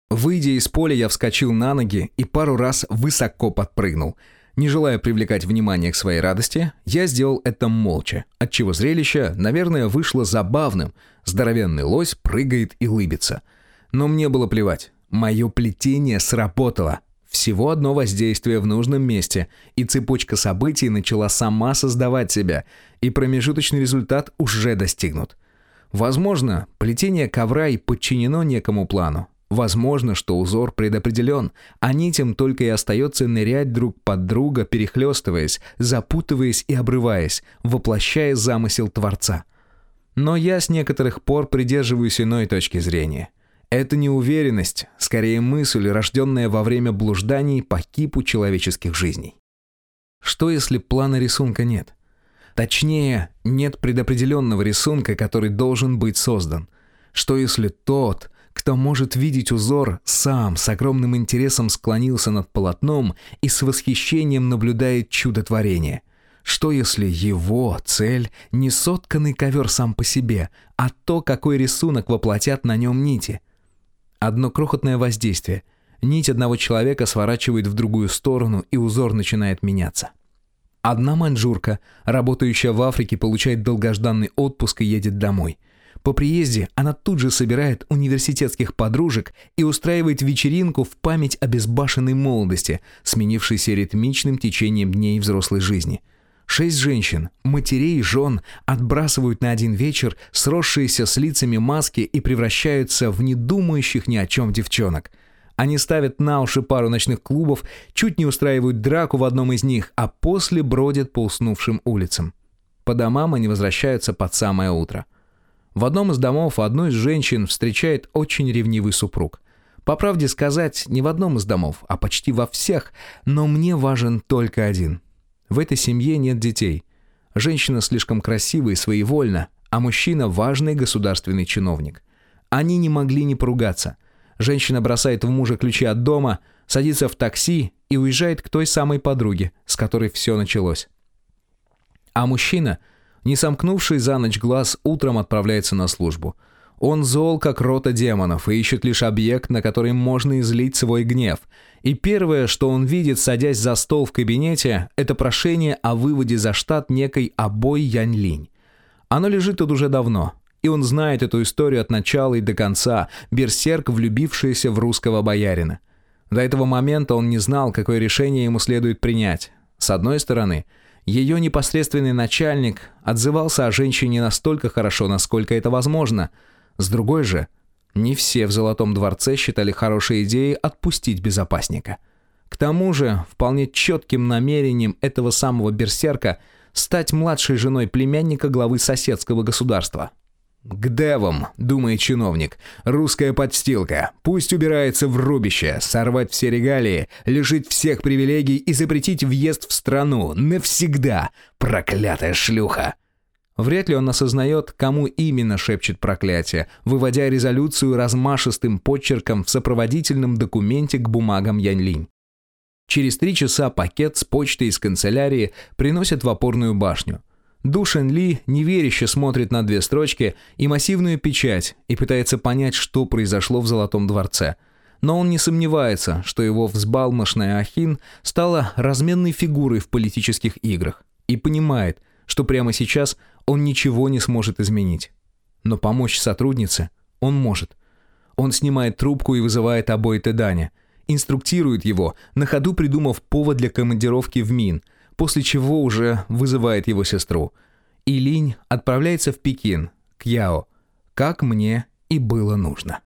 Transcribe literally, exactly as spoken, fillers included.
Выйдя из поля, я вскочил на ноги и пару раз высоко подпрыгнул. Не желая привлекать внимание к своей радости, я сделал это молча, отчего зрелище, наверное, вышло забавным. Здоровенный лось прыгает и лыбится. Но мне было плевать. Мое плетение сработало. Всего одно воздействие в нужном месте, и цепочка событий начала сама создавать себя, и промежуточный результат уже достигнут. Возможно, плетение ковра и подчинено некому плану. Возможно, что узор предопределен, а нитям только и остается нырять друг под друга, перехлестываясь, запутываясь и обрываясь, воплощая замысел Творца. Но я с некоторых пор придерживаюсь иной точки зрения. Это не уверенность, скорее мысль, рожденная во время блужданий по кипу человеческих жизней. Что если плана рисунка нет? Точнее, нет предопределенного рисунка, который должен быть создан. Что если тот, кто может видеть узор, сам с огромным интересом склонился над полотном и с восхищением наблюдает чудо творения? Что если его цель не сотканный ковер сам по себе, а то, какой рисунок воплотят на нем нити? Одно крохотное воздействие. Нить одного человека сворачивает в другую сторону, и узор начинает меняться. Одна маньчжурка, работающая в Африке, получает долгожданный отпуск и едет домой. По приезде она тут же собирает университетских подружек и устраивает вечеринку в память о безбашенной молодости, сменившейся ритмичным течением дней взрослой жизни. Шесть женщин, матерей и жен отбрасывают на один вечер сросшиеся с лицами маски и превращаются в недумающих ни о чем девчонок. Они ставят на уши пару ночных клубов, чуть не устраивают драку в одном из них, а после бродят по уснувшим улицам. По домам они возвращаются под самое утро. В одном из домов одну из женщин встречает очень ревнивый супруг. По правде сказать, не в одном из домов, а почти во всех, но мне важен только один. В этой семье нет детей. Женщина слишком красива и своевольна, а мужчина – важный государственный чиновник. Они не могли не поругаться. Женщина бросает в мужа ключи от дома, садится в такси и уезжает к той самой подруге, с которой все началось. А мужчина, не сомкнувший за ночь глаз, утром отправляется на службу. Он зол, как рота демонов, и ищет лишь объект, на который можно излить свой гнев. И первое, что он видит, садясь за стол в кабинете, это прошение о выводе за штат некой Абой Янь-Линь. Оно лежит тут уже давно, и он знает эту историю от начала и до конца, берсерк, влюбившийся в русского боярина. До этого момента он не знал, какое решение ему следует принять. С одной стороны, ее непосредственный начальник отзывался о женщине настолько хорошо, насколько это возможно. С другой же, не все в Золотом дворце считали хорошей идеей отпустить безопасника. К тому же, вполне четким намерением этого самого берсерка стать младшей женой племянника главы соседского государства. «К девам», — думает чиновник, — «русская подстилка. Пусть убирается в рубище, сорвать все регалии, лишить всех привилегий и запретить въезд в страну. Навсегда. Проклятая шлюха». Вряд ли он осознает, кому именно шепчет проклятие, выводя резолюцию размашистым почерком в сопроводительном документе к бумагам Янь-Линь. Через три часа пакет с почтой из канцелярии приносят в опорную башню. Ду Шэньли неверяще смотрит на две строчки и массивную печать и пытается понять, что произошло в Золотом дворце. Но он не сомневается, что его взбалмошная Ахин стала разменной фигурой в политических играх и понимает, что прямо сейчас он ничего не сможет изменить. Но помочь сотруднице он может. Он снимает трубку и вызывает Абой Тэданя, инструктирует его, на ходу придумав повод для командировки в Мин, после чего уже вызывает его сестру. И Линь отправляется в Пекин, к Яо, как мне и было нужно.